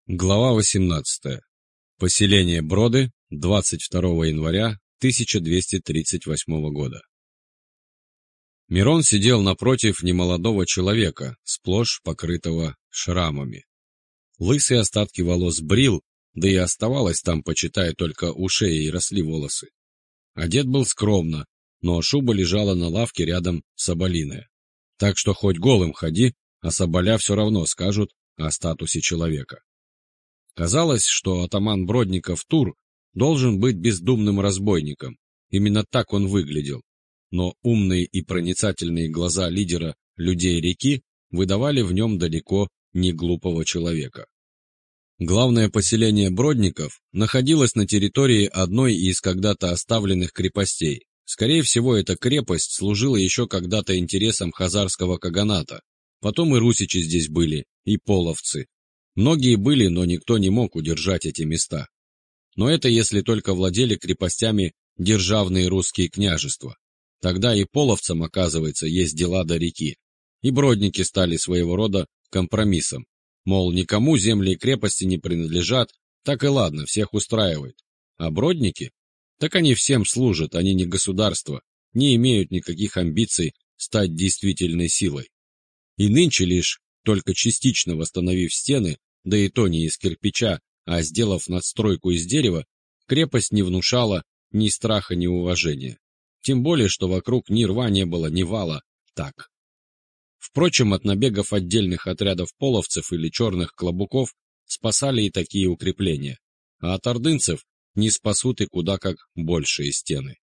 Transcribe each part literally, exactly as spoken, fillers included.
Глава восемнадцатая. Поселение Броды, двадцать второго января тысяча двести тридцать восьмого года. Мирон сидел напротив немолодого человека, сплошь покрытого шрамами. Лысые остатки волос брил, да и оставалось там, почитай, только у шеи и росли волосы. Одет был скромно, но шуба лежала на лавке рядом с соболиной. Так что хоть голым ходи, а соболя все равно скажут о статусе человека. Казалось, что атаман Бродников Тур должен быть бездумным разбойником. Именно так он выглядел. Но умные и проницательные глаза лидера людей реки выдавали в нем далеко не глупого человека. Главное поселение Бродников находилось на территории одной из когда-то оставленных крепостей. Скорее всего, эта крепость служила еще когда-то интересам хазарского каганата. Потом и русичи здесь были, и половцы. Многие были, но никто не мог удержать эти места. Но это если только владели крепостями державные русские княжества. Тогда и половцам, оказывается, есть дела до реки. И бродники стали своего рода компромиссом. Мол, никому земли и крепости не принадлежат, так и ладно, всех устраивает. А бродники? Так они всем служат, они не государство, не имеют никаких амбиций стать действительной силой. И нынче лишь, только частично восстановив стены, да и то не из кирпича, а сделав надстройку из дерева, крепость не внушала ни страха, ни уважения. Тем более, что вокруг ни рва не было, ни вала. Так. Впрочем, от набегов отдельных отрядов половцев или черных клобуков спасали и такие укрепления, а от ордынцев не спасут и куда как большие стены.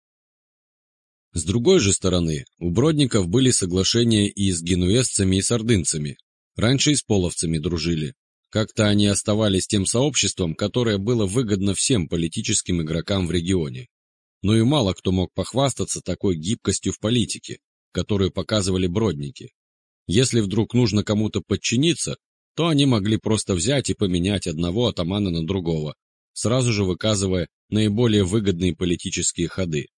С другой же стороны, у бродников были соглашения и с генуэзцами, и с ордынцами. Раньше и с половцами дружили. Как-то они оставались тем сообществом, которое было выгодно всем политическим игрокам в регионе. Но и мало кто мог похвастаться такой гибкостью в политике, которую показывали бродники. Если вдруг нужно кому-то подчиниться, то они могли просто взять и поменять одного атамана на другого, сразу же выказывая наиболее выгодные политические ходы.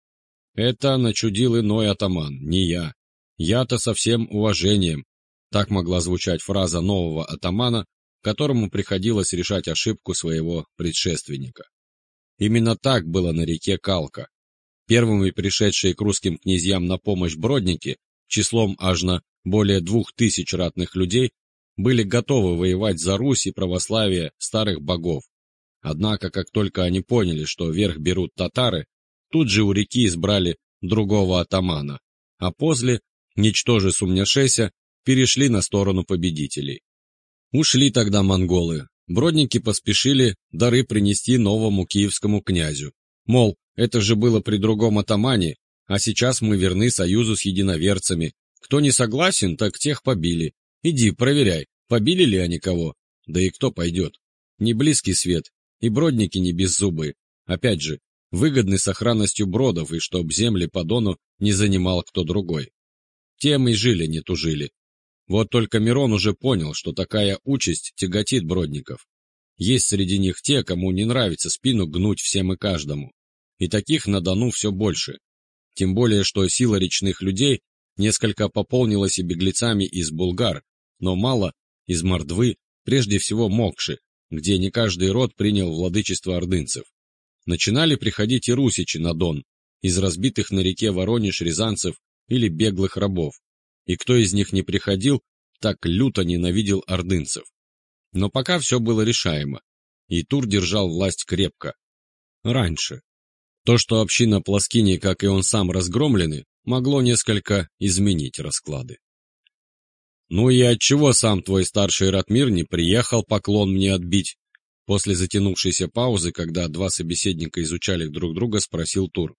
«Это начудил иной атаман, не я. Я-то со всем уважением». Так могла звучать фраза нового атамана, которому приходилось решать ошибку своего предшественника. Именно так было на реке Калка. Первыми пришедшие к русским князьям на помощь бродники, числом аж на более двух тысяч ратных людей, были готовы воевать за Русь и православие старых богов. Однако, как только они поняли, что верх берут татары, тут же у реки избрали другого атамана, а после, ничтоже сумняшеся, перешли на сторону победителей. Ушли тогда монголы. Бродники поспешили дары принести новому киевскому князю. Мол, это же было при другом атамане, а сейчас мы верны союзу с единоверцами. Кто не согласен, так тех побили. Иди, проверяй, побили ли они кого. Да и кто пойдет? Не близкий свет, и бродники не беззубые. Опять же, выгодны сохранностью бродов, и чтоб земли по Дону не занимал кто другой. Тем и жили не тужили. Вот только Мирон уже понял, что такая участь тяготит бродников. Есть среди них те, кому не нравится спину гнуть всем и каждому. И таких на Дону все больше. Тем более, что сила речных людей несколько пополнилась и беглецами из Булгар, но мало из Мордвы, прежде всего Мокши, где не каждый род принял владычество ордынцев. Начинали приходить и русичи на Дон, из разбитых на реке Воронеж рязанцев или беглых рабов. И кто из них не приходил, так люто ненавидел ордынцев. Но пока все было решаемо, и Тур держал власть крепко. Раньше. То, что община Плоскини, как и он сам, разгромлены, могло несколько изменить расклады. «Ну и отчего сам твой старший Ратмир не приехал поклон мне отбить?» После затянувшейся паузы, когда два собеседника изучали друг друга, спросил Тур.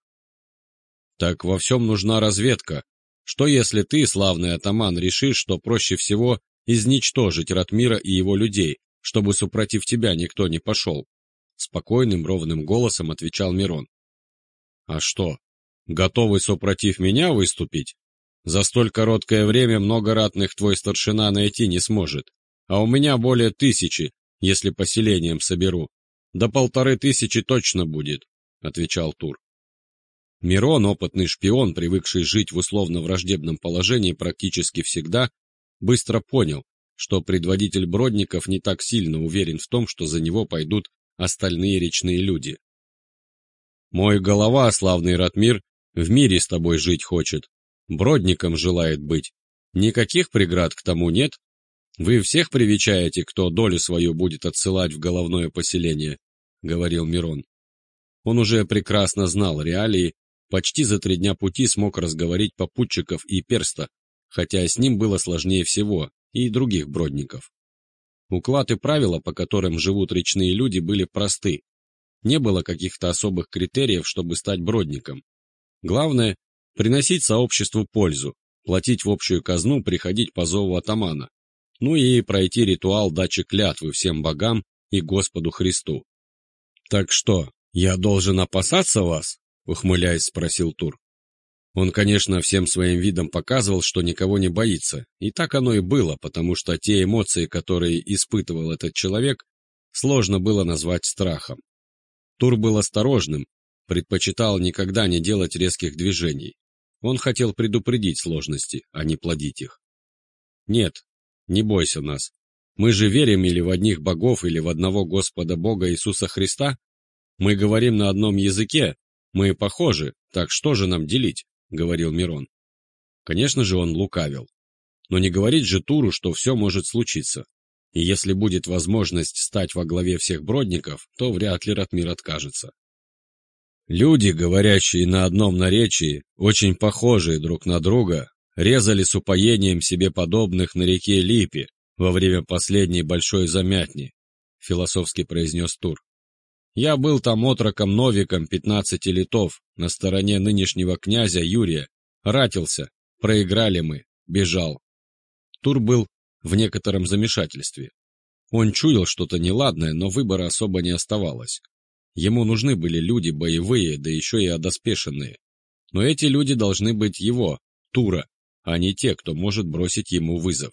«Так во всем нужна разведка. Что если ты, славный атаман, решишь, что проще всего изничтожить Ратмира и его людей, чтобы супротив тебя никто не пошел?» Спокойным, ровным голосом отвечал Мирон. «А что, готовы супротив меня выступить? За столь короткое время много ратных твой старшина найти не сможет, а у меня более тысячи, если поселением соберу. До полторы тысячи точно будет», — отвечал Тур. Мирон, опытный шпион, привыкший жить в условно враждебном положении практически всегда, быстро понял, что предводитель Бродников не так сильно уверен в том, что за него пойдут остальные речные люди. Мой голова, славный Ратмир, в мире с тобой жить хочет, Бродником желает быть. Никаких преград к тому нет. Вы всех привечаете, кто долю свою будет отсылать в головное поселение, — говорил Мирон. Он уже прекрасно знал реалии, почти за три дня пути смог разговорить попутчиков и перста, хотя с ним было сложнее всего, и других бродников. Уклад и правила, по которым живут речные люди, были просты. Не было каких-то особых критериев, чтобы стать бродником. Главное – приносить сообществу пользу, платить в общую казну, приходить по зову атамана, ну и пройти ритуал дачи клятвы всем богам и Господу Христу. «Так что, я должен опасаться вас?» – ухмыляясь, спросил Тур. Он, конечно, всем своим видом показывал, что никого не боится, и так оно и было, потому что те эмоции, которые испытывал этот человек, сложно было назвать страхом. Тур был осторожным, предпочитал никогда не делать резких движений. Он хотел предупредить сложности, а не плодить их. «Нет, не бойся нас. Мы же верим или в одних богов, или в одного Господа Бога Иисуса Христа. Мы говорим на одном языке, мы похожи, так что же нам делить?» — говорил Мирон. Конечно же, он лукавил. Но не говорить же Туру, что все может случиться. И если будет возможность стать во главе всех бродников, то вряд ли Ратмир откажется. Люди, говорящие на одном наречии, очень похожие друг на друга, резали с упоением себе подобных на реке Липе во время последней большой замятни, философски произнес Тур. Я был там отроком Новиком пятнадцати летов, на стороне нынешнего князя Юрия, ратился, проиграли мы, бежал. Тур был в некотором замешательстве. Он чуял что-то неладное, но выбора особо не оставалось. Ему нужны были люди боевые, да еще и одоспешенные. Но эти люди должны быть его, Тура, а не те, кто может бросить ему вызов.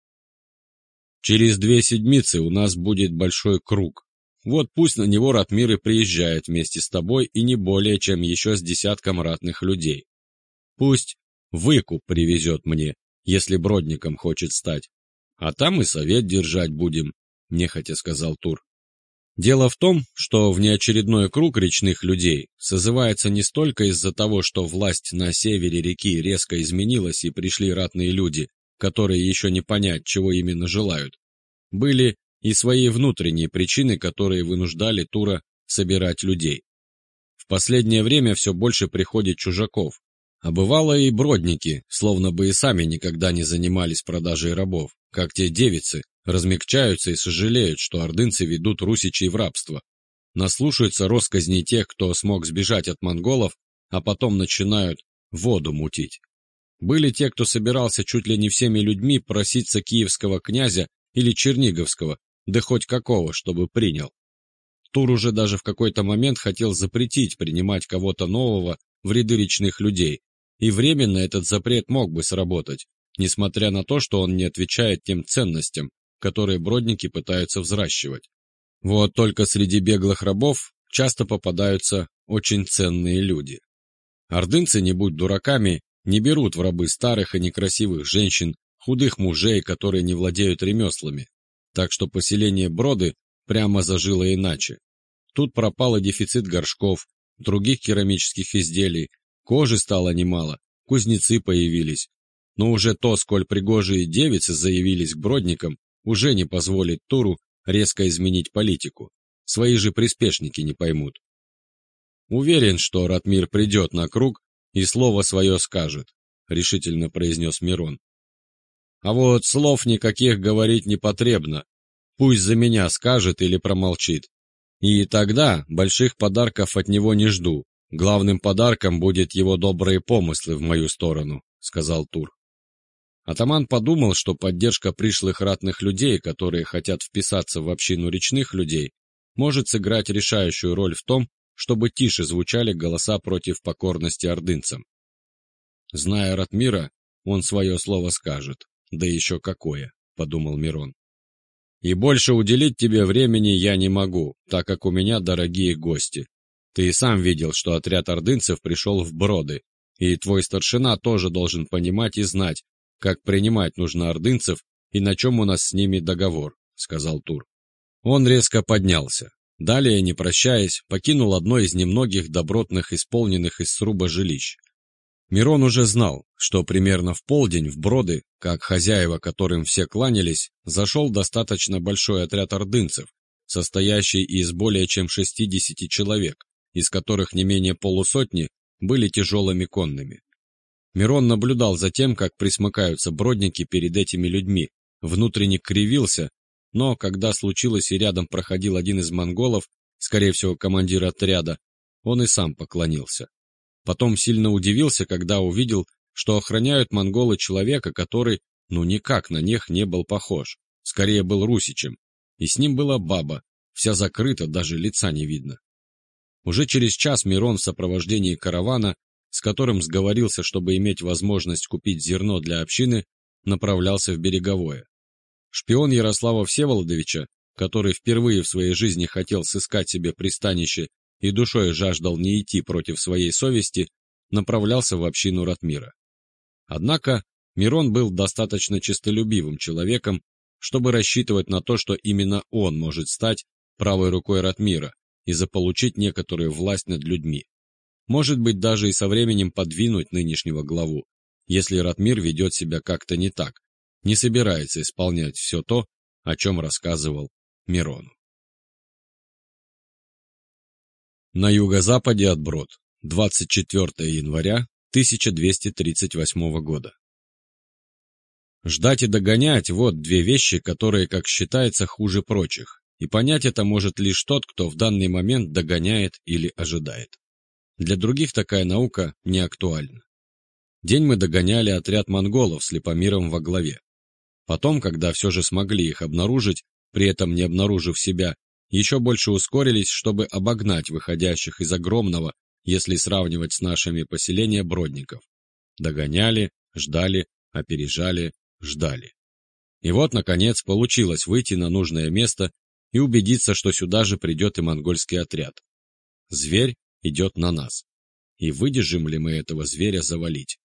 Через две седмицы у нас будет большой круг. Вот пусть на него Ратмир и приезжает вместе с тобой и не более, чем еще с десятком ратных людей. Пусть выкуп привезет мне, если бродником хочет стать. А там и совет держать будем, — нехотя сказал Тур. Дело в том, что внеочередной круг речных людей созывается не столько из-за того, что власть на севере реки резко изменилась и пришли ратные люди, которые еще не понять, чего именно желают. Были и свои внутренние причины, которые вынуждали Тура собирать людей. В последнее время все больше приходит чужаков, а бывало и бродники, словно бы и сами никогда не занимались продажей рабов, как те девицы, размягчаются и сожалеют, что ордынцы ведут русичей в рабство. Наслушаются россказней тех, кто смог сбежать от монголов, а потом начинают воду мутить. Были те, кто собирался чуть ли не всеми людьми проситься киевского князя или черниговского, да хоть какого, чтобы принял. Тур уже даже в какой-то момент хотел запретить принимать кого-то нового в ряды речных людей, и временно этот запрет мог бы сработать, несмотря на то, что он не отвечает тем ценностям, которые бродники пытаются взращивать. Вот только среди беглых рабов часто попадаются очень ценные люди. Ордынцы, не будь дураками, не берут в рабы старых и некрасивых женщин, худых мужей, которые не владеют ремеслами. Так что поселение Броды прямо зажило иначе. Тут пропал и дефицит горшков, других керамических изделий, кожи стало немало, кузнецы появились. Но уже то, сколь пригожие девицы заявились к бродникам, уже не позволит Туру резко изменить политику. Свои же приспешники не поймут. «Уверен, что Ратмир придет на круг и слово свое скажет», — решительно произнес Мирон. «А вот слов никаких говорить не потребно. Пусть за меня скажет или промолчит. И тогда больших подарков от него не жду. Главным подарком будет его добрые помыслы в мою сторону», — сказал Тур. Атаман подумал, что поддержка пришлых ратных людей, которые хотят вписаться в общину речных людей, может сыграть решающую роль в том, чтобы тише звучали голоса против покорности ордынцам. Зная Ратмира, он свое слово скажет. «Да еще какое», — подумал Мирон. «И больше уделить тебе времени я не могу, так как у меня дорогие гости. Ты и сам видел, что отряд ордынцев пришел в Броды, и твой старшина тоже должен понимать и знать, как принимать нужно ордынцев и на чем у нас с ними договор», — сказал Тур. Он резко поднялся. Далее, не прощаясь, покинул одно из немногих добротных, исполненных из сруба жилищ. Мирон уже знал, что примерно в полдень в Броды, как хозяева, которым все кланялись, зашел достаточно большой отряд ордынцев, состоящий из более чем шестидесяти человек, из которых не менее полусотни были тяжелыми конными. Мирон наблюдал за тем, как присмыкаются бродники перед этими людьми, внутренне кривился, но когда случилось и рядом проходил один из монголов, скорее всего командир отряда, он и сам поклонился. Потом сильно удивился, когда увидел, что охраняют монголы человека, который, ну никак на них не был похож, скорее был русичем, и с ним была баба, вся закрыта, даже лица не видно. Уже через час Мирон в сопровождении каравана, с которым сговорился, чтобы иметь возможность купить зерно для общины, направлялся в Береговое. Шпион Ярослава Всеволодовича, который впервые в своей жизни хотел сыскать себе пристанище и душой жаждал не идти против своей совести, направлялся в общину Ратмира. Однако Мирон был достаточно честолюбивым человеком, чтобы рассчитывать на то, что именно он может стать правой рукой Ратмира и заполучить некоторую власть над людьми. Может быть, даже и со временем подвинуть нынешнего главу, если Ратмир ведет себя как-то не так, не собирается исполнять все то, о чем рассказывал Мирону. На юго-западе от Брод, двадцать четвёртого января тысяча двести тридцать восьмого года. Ждать и догонять – вот две вещи, которые, как считается, хуже прочих, и понять это может лишь тот, кто в данный момент догоняет или ожидает. Для других такая наука не актуальна. День мы догоняли отряд монголов с Липомиром во главе. Потом, когда все же смогли их обнаружить, при этом не обнаружив себя, еще больше ускорились, чтобы обогнать выходящих из огромного, если сравнивать с нашими поселения, бродников. Догоняли, ждали, опережали, ждали. И вот, наконец, получилось выйти на нужное место и убедиться, что сюда же придет и монгольский отряд. Зверь идет на нас. И выдержим ли мы этого зверя завалить?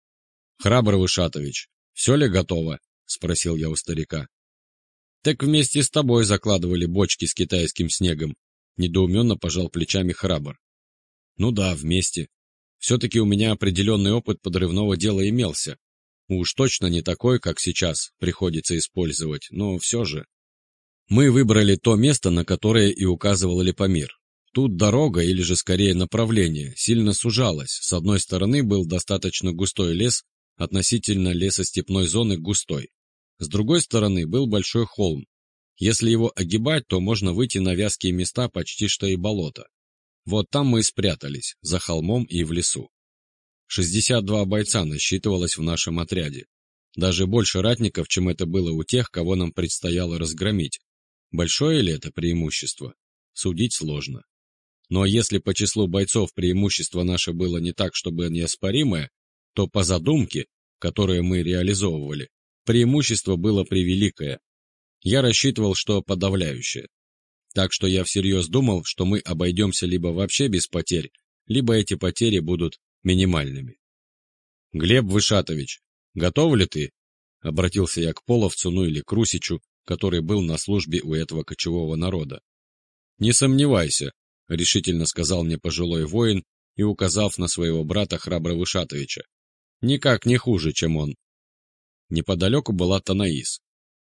«Храбрый Вышатович, все ли готово?» — спросил я у старика. «Так вместе с тобой закладывали бочки с китайским снегом», — недоуменно пожал плечами Храбр. «Ну да, вместе. Все-таки у меня определенный опыт подрывного дела имелся. Уж точно не такой, как сейчас приходится использовать, но все же». Мы выбрали то место, на которое и указывал Липомир. Тут дорога, или же скорее направление, сильно сужалась. С одной стороны был достаточно густой лес, относительно лесостепной зоны густой. С другой стороны был большой холм. Если его огибать, то можно выйти на вязкие места почти что и болото. Вот там мы и спрятались, за холмом и в лесу. шестьдесят два бойца насчитывалось в нашем отряде. Даже больше ратников, чем это было у тех, кого нам предстояло разгромить. Большое ли это преимущество? Судить сложно. Но если по числу бойцов преимущество наше было не так, чтобы неоспоримое, то по задумке, которую мы реализовывали, преимущество было превеликое. Я рассчитывал, что подавляющее. Так что я всерьез думал, что мы обойдемся либо вообще без потерь, либо эти потери будут минимальными. «Глеб Вышатович, готов ли ты?» — обратился я к половцу, ну или к Русичу, который был на службе у этого кочевого народа. «Не сомневайся», — решительно сказал мне пожилой воин и указав на своего брата Храброго Вышатовича. «Никак не хуже, чем он». Неподалеку была Танаис.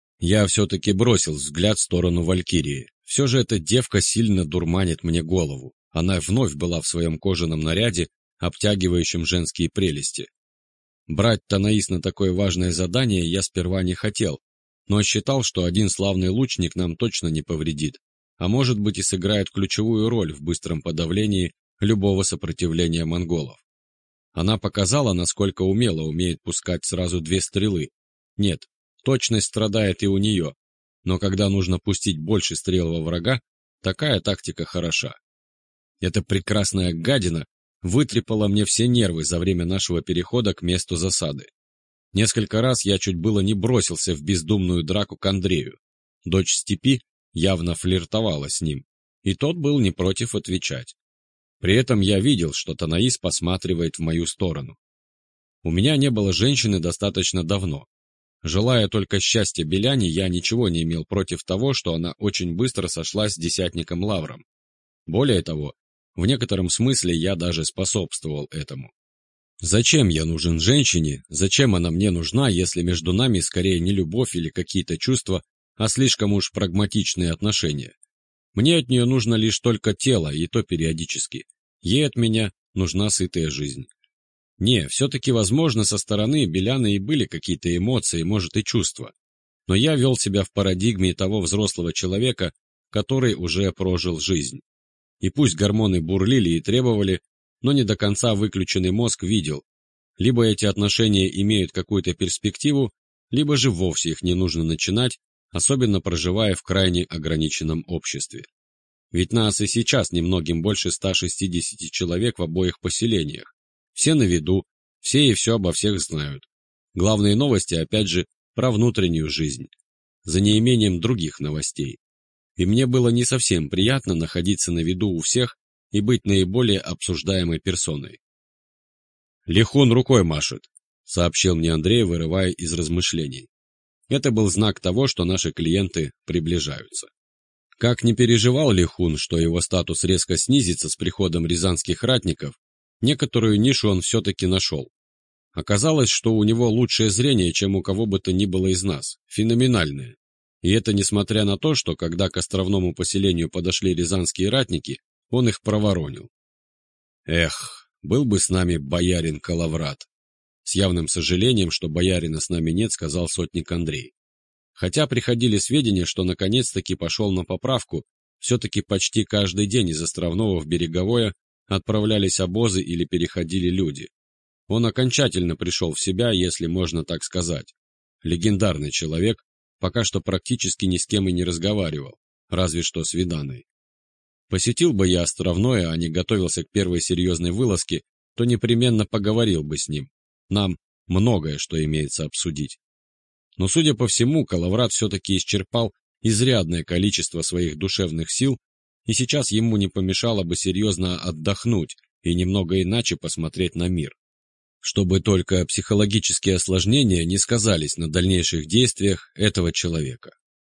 Я все-таки бросил взгляд в сторону Валькирии. Все же эта девка сильно дурманит мне голову. Она вновь была в своем кожаном наряде, обтягивающем женские прелести. Брать Танаис на такое важное задание я сперва не хотел, но считал, что один славный лучник нам точно не повредит, а может быть и сыграет ключевую роль в быстром подавлении любого сопротивления монголов. Она показала, насколько умело умеет пускать сразу две стрелы. Нет, точность страдает и у нее, но когда нужно пустить больше стрел во врага, такая тактика хороша. Эта прекрасная гадина вытрепала мне все нервы за время нашего перехода к месту засады. Несколько раз я чуть было не бросился в бездумную драку к Андрею. Дочь степи явно флиртовала с ним, и тот был не против отвечать. При этом я видел, что Танаис посматривает в мою сторону. У меня не было женщины достаточно давно. Желая только счастья Беляне, я ничего не имел против того, что она очень быстро сошлась с десятником Лавром. Более того, в некотором смысле я даже способствовал этому. Зачем я нужен женщине, зачем она мне нужна, если между нами скорее не любовь или какие-то чувства, а слишком уж прагматичные отношения? Мне от нее нужно лишь только тело, и то периодически. Ей от меня нужна сытая жизнь. Не, все-таки, возможно, со стороны Беляны и были какие-то эмоции, может, и чувства. Но я вел себя в парадигме того взрослого человека, который уже прожил жизнь. И пусть гормоны бурлили и требовали, но не до конца выключенный мозг видел, либо эти отношения имеют какую-то перспективу, либо же вовсе их не нужно начинать, особенно проживая в крайне ограниченном обществе. Ведь нас и сейчас немногим больше ста шестидесяти человек в обоих поселениях. Все на виду, все и все обо всех знают. Главные новости, опять же, про внутреннюю жизнь, за неимением других новостей. И мне было не совсем приятно находиться на виду у всех и быть наиболее обсуждаемой персоной. «Лихун рукой машет», — сообщил мне Андрей, вырывая из размышлений. Это был знак того, что наши клиенты приближаются. Как не переживал Лихун, что его статус резко снизится с приходом рязанских ратников, некоторую нишу он все-таки нашел. Оказалось, что у него лучшее зрение, чем у кого бы то ни было из нас, феноменальное. И это несмотря на то, что когда к островному поселению подошли рязанские ратники, он их проворонил. Эх, был бы с нами боярин Калаврат. С явным сожалением, что боярина с нами нет, сказал сотник Андрей. Хотя приходили сведения, что наконец-таки пошел на поправку, все-таки почти каждый день из Островного в Береговое отправлялись обозы или переходили люди. Он окончательно пришел в себя, если можно так сказать. Легендарный человек, пока что практически ни с кем и не разговаривал, разве что с Виданой. Посетил бы я Островное, а не готовился к первой серьезной вылазке, то непременно поговорил бы с ним. Нам многое что имеется обсудить. Но, судя по всему, Калаврат все-таки исчерпал изрядное количество своих душевных сил, и сейчас ему не помешало бы серьезно отдохнуть и немного иначе посмотреть на мир, чтобы только психологические осложнения не сказались на дальнейших действиях этого человека.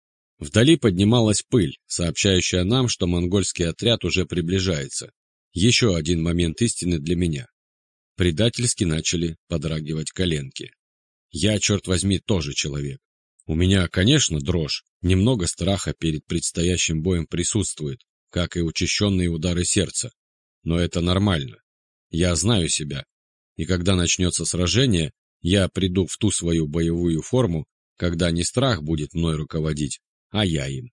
Вдали поднималась пыль, сообщающая нам, что монгольский отряд уже приближается. Еще один момент истины для меня. Предательски начали подрагивать коленки. Я, черт возьми, тоже человек. У меня, конечно, дрожь, немного страха перед предстоящим боем присутствует, как и учащенные удары сердца. Но это нормально. Я знаю себя. И когда начнется сражение, я приду в ту свою боевую форму, когда не страх будет мной руководить, а я им.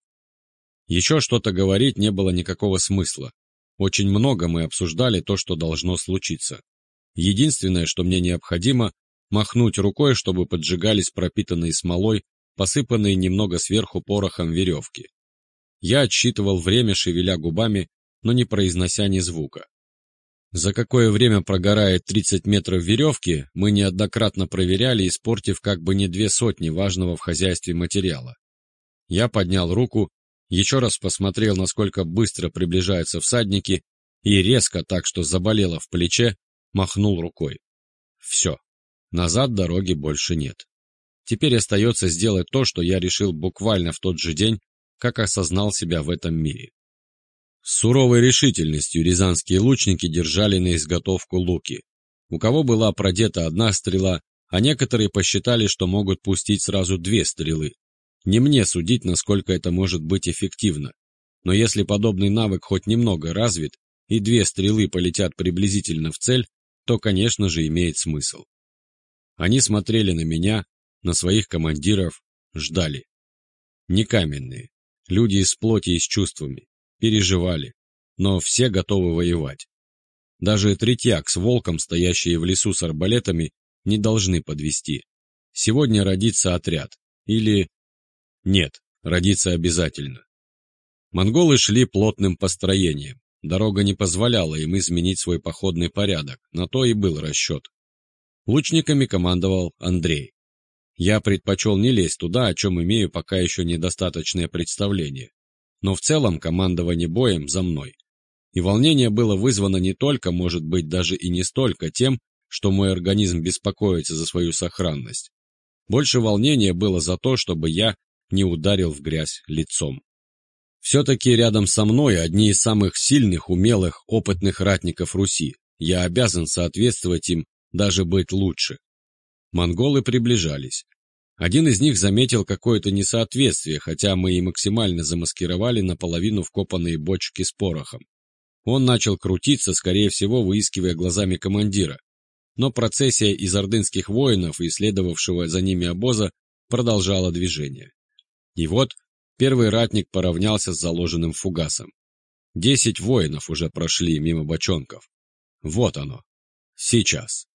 Еще что-то говорить не было никакого смысла. Очень много мы обсуждали то, что должно случиться. Единственное, что мне необходимо, махнуть рукой, чтобы поджигались пропитанные смолой, посыпанные немного сверху порохом веревки. Я отсчитывал время, шевеля губами, но не произнося ни звука. За какое время прогорает тридцать метров веревки, мы неоднократно проверяли, испортив как бы не две сотни важного в хозяйстве материала. Я поднял руку, еще раз посмотрел, насколько быстро приближаются всадники, и резко, так что заболело в плече, махнул рукой. Все. Назад дороги больше нет. Теперь остается сделать то, что я решил буквально в тот же день, как осознал себя в этом мире. С суровой решительностью рязанские лучники держали на изготовку луки. У кого была продета одна стрела, а некоторые посчитали, что могут пустить сразу две стрелы. Не мне судить, насколько это может быть эффективно. Но если подобный навык хоть немного развит, и две стрелы полетят приблизительно в цель, то, конечно же, имеет смысл. Они смотрели на меня, на своих командиров, ждали. Не каменные, люди из плоти и с чувствами, переживали, но все готовы воевать. Даже третьяк с волком, стоящие в лесу с арбалетами, не должны подвести. Сегодня родится отряд. Или... Нет, родится обязательно. Монголы шли плотным построением. Дорога не позволяла им изменить свой походный порядок, на то и был расчет. Лучниками командовал Андрей. Я предпочел не лезть туда, о чем имею пока еще недостаточное представление. Но в целом командование боем за мной. И волнение было вызвано не только, может быть, даже и не столько тем, что мой организм беспокоится за свою сохранность. Больше волнения было за то, чтобы я не ударил в грязь лицом. Все-таки рядом со мной одни из самых сильных, умелых, опытных ратников Руси. Я обязан соответствовать им, даже быть лучше. Монголы приближались. Один из них заметил какое-то несоответствие, хотя мы и максимально замаскировали наполовину вкопанные бочки с порохом. Он начал крутиться, скорее всего, выискивая глазами командира. Но процессия из ордынских воинов и следовавшего за ними обоза продолжала движение. И вот первый ратник поравнялся с заложенным фугасом. Десять воинов уже прошли мимо бочонков. Вот оно. Сейчас.